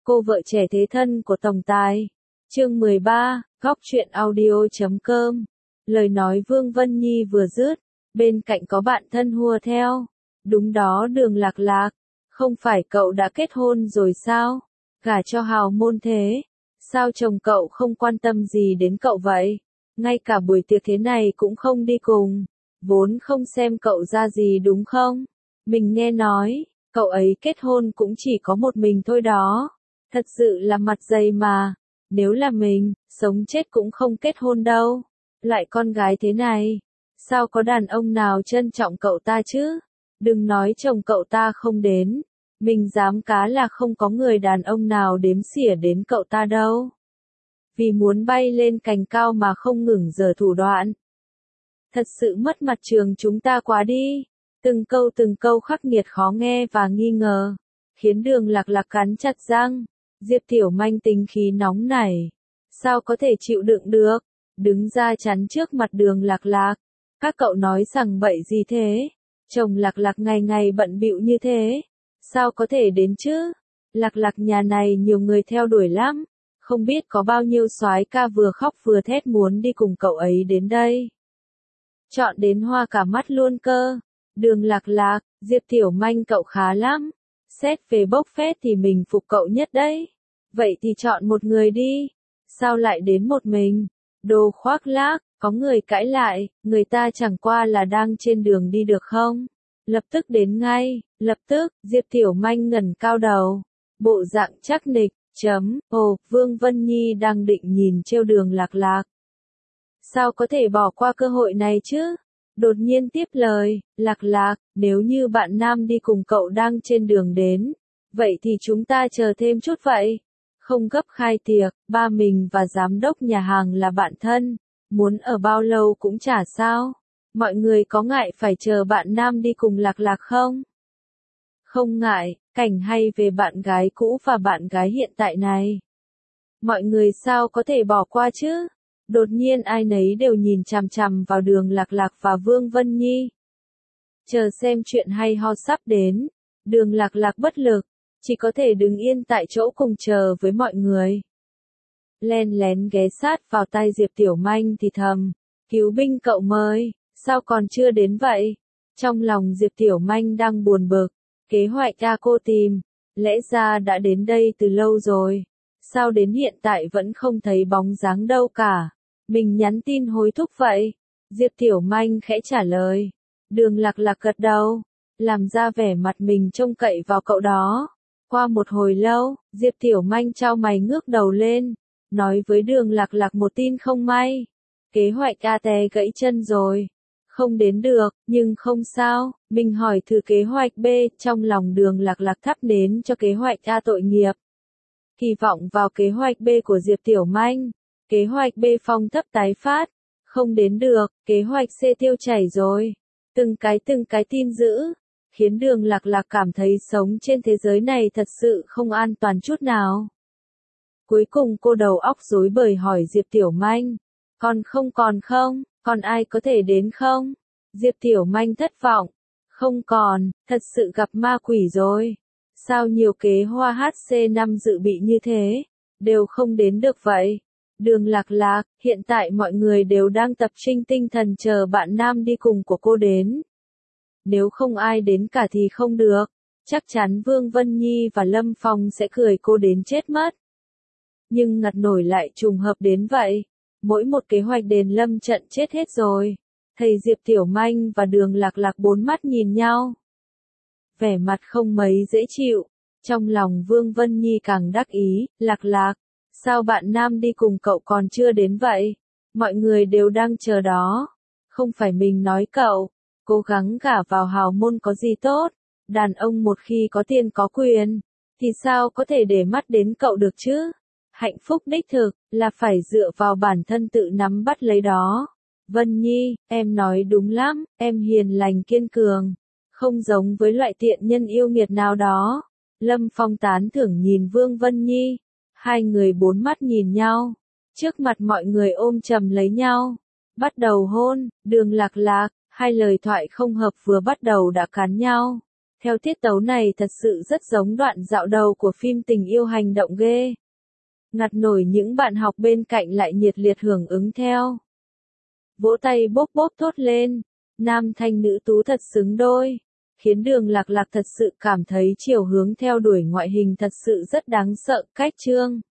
Cô vợ trẻ thế thân của tổng tài. Chương 13, Góc truyện audio.com. Lời nói Vương Vân Nhi vừa dứt, bên cạnh có bạn thân hùa theo. Đúng đó, Đường Lạc Lạc, không phải cậu đã kết hôn rồi sao? Gả cho hào môn thế, sao chồng cậu không quan tâm gì đến cậu vậy? Ngay cả buổi tiệc thế này cũng không đi cùng, vốn không xem cậu ra gì đúng không? Mình nghe nói, cậu ấy kết hôn cũng chỉ có một mình thôi đó. Thật sự là mặt dày mà, nếu là mình, sống chết cũng không kết hôn đâu. Lại con gái thế này, sao có đàn ông nào trân trọng cậu ta chứ? Đừng nói chồng cậu ta không đến, mình dám cá là không có người đàn ông nào đếm xỉa đến cậu ta đâu. Vì muốn bay lên cành cao mà không ngừng giở thủ đoạn. Thật sự mất mặt trường chúng ta quá đi. Từng câu khắc nghiệt khó nghe và nghi ngờ, khiến Đường Lạc Lạc cắn chặt răng. Diệp Tiểu Manh tính khí nóng nảy, sao có thể chịu đựng được, đứng ra chắn trước mặt Đường Lạc Lạc. Các cậu nói rằng bậy gì thế? Chồng Lạc Lạc ngày ngày bận bịu như thế, sao có thể đến chứ? Lạc Lạc nhà này nhiều người theo đuổi lắm, không biết có bao nhiêu soái ca vừa khóc vừa thét muốn đi cùng cậu ấy đến đây. Chọn đến hoa cả mắt luôn cơ. Đường Lạc Lạc, Diệp Tiểu Manh cậu khá lắm. Xét về bốc phét thì mình phục cậu nhất đấy. Vậy thì chọn một người đi. Sao lại đến một mình? Đồ khoác lác, có người cãi lại, người ta chẳng qua là đang trên đường đi được không? Lập tức đến ngay, lập tức, Diệp Tiểu Manh ngẩng cao đầu. Bộ dạng chắc nịch, Vương Vân Nhi đang định nhìn trêu Đường Lạc Lạc. Sao có thể bỏ qua cơ hội này chứ? Đột nhiên tiếp lời, Lạc Lạc, nếu như bạn nam đi cùng cậu đang trên đường đến, vậy thì chúng ta chờ thêm chút vậy. Không gấp khai tiệc, ba mình và giám đốc nhà hàng là bạn thân, muốn ở bao lâu cũng chả sao. Mọi người có ngại phải chờ bạn nam đi cùng Lạc Lạc không? Không ngại, cảnh hay về bạn gái cũ và bạn gái hiện tại này. Mọi người sao có thể bỏ qua chứ? Đột nhiên ai nấy đều nhìn chằm chằm vào Đường Lạc Lạc và Vương Vân Nhi. Chờ xem chuyện hay ho sắp đến. Đường Lạc Lạc bất lực, chỉ có thể đứng yên tại chỗ cùng chờ với mọi người. Len lén ghé sát vào tai Diệp Tiểu Manh thì thầm, cứu binh cậu mới, sao còn chưa đến vậy? Trong lòng Diệp Tiểu Manh đang buồn bực, kế hoạch cô tìm, lẽ ra đã đến đây từ lâu rồi. Sao đến hiện tại vẫn không thấy bóng dáng đâu cả? Mình nhắn tin hối thúc vậy. Diệp Tiểu Manh khẽ trả lời. Đường Lạc Lạc gật đầu, làm ra vẻ mặt mình trông cậy vào cậu đó. Qua một hồi lâu, Diệp Tiểu Manh chau mày ngước đầu lên, nói với Đường Lạc Lạc một tin không may. Kế hoạch A té gãy chân rồi. Không đến được, nhưng không sao, mình hỏi thử kế hoạch B. Trong lòng Đường Lạc Lạc thắp nến cho kế hoạch A tội nghiệp. Kỳ vọng vào kế hoạch B của Diệp Tiểu Manh. Kế hoạch B phong thấp tái phát. Không đến được, kế hoạch C tiêu chảy rồi. Từng cái tin dữ, khiến Đường Lạc Lạc cảm thấy sống trên thế giới này thật sự không an toàn chút nào. Cuối cùng cô đầu óc rối bời hỏi Diệp Tiểu Manh. Còn còn ai có thể đến không? Diệp Tiểu Manh thất vọng. Không còn, thật sự gặp ma quỷ rồi. Sao nhiều kế hoa HC5 dự bị như thế, đều không đến được vậy? Đường Lạc Lạc, hiện tại mọi người đều đang tập trung tinh thần chờ bạn nam đi cùng của cô đến. Nếu không ai đến cả thì không được, chắc chắn Vương Vân Nhi và Lâm Phong sẽ cười cô đến chết mất. Nhưng ngặt nổi lại trùng hợp đến vậy, mỗi một kế hoạch đền lâm trận chết hết rồi. Thầy Diệp Tiểu Manh và Đường Lạc Lạc bốn mắt nhìn nhau. Vẻ mặt không mấy dễ chịu, trong lòng Vương Vân Nhi càng đắc ý, Lạc Lạc, sao bạn nam đi cùng cậu còn chưa đến vậy? Mọi người đều đang chờ đó. Không phải mình nói cậu, cố gắng gả vào hào môn có gì tốt, đàn ông một khi có tiền có quyền, thì sao có thể để mắt đến cậu được chứ? Hạnh phúc đích thực, là phải dựa vào bản thân tự nắm bắt lấy đó. Vân Nhi, em nói đúng lắm, em hiền lành kiên cường, không giống với loại tiện nhân yêu nghiệt nào đó. Lâm Phong tán thưởng nhìn Vương Vân Nhi, hai người bốn mắt nhìn nhau, trước mặt mọi người ôm chầm lấy nhau, bắt đầu hôn. Đường Lạc Lạc, hai lời thoại không hợp vừa bắt đầu đã cắn nhau, Theo tiết tấu này thật sự rất giống đoạn dạo đầu của phim tình yêu hành động ghê. Ngặt nổi những bạn học bên cạnh lại nhiệt liệt hưởng ứng theo. Vỗ tay bốp bốp thốt lên. Nam thanh nữ tú thật xứng đôi. Khiến Đường Lạc Lạc thật sự cảm thấy chiều hướng theo đuổi ngoại hình thật sự rất đáng sợ. Cách chương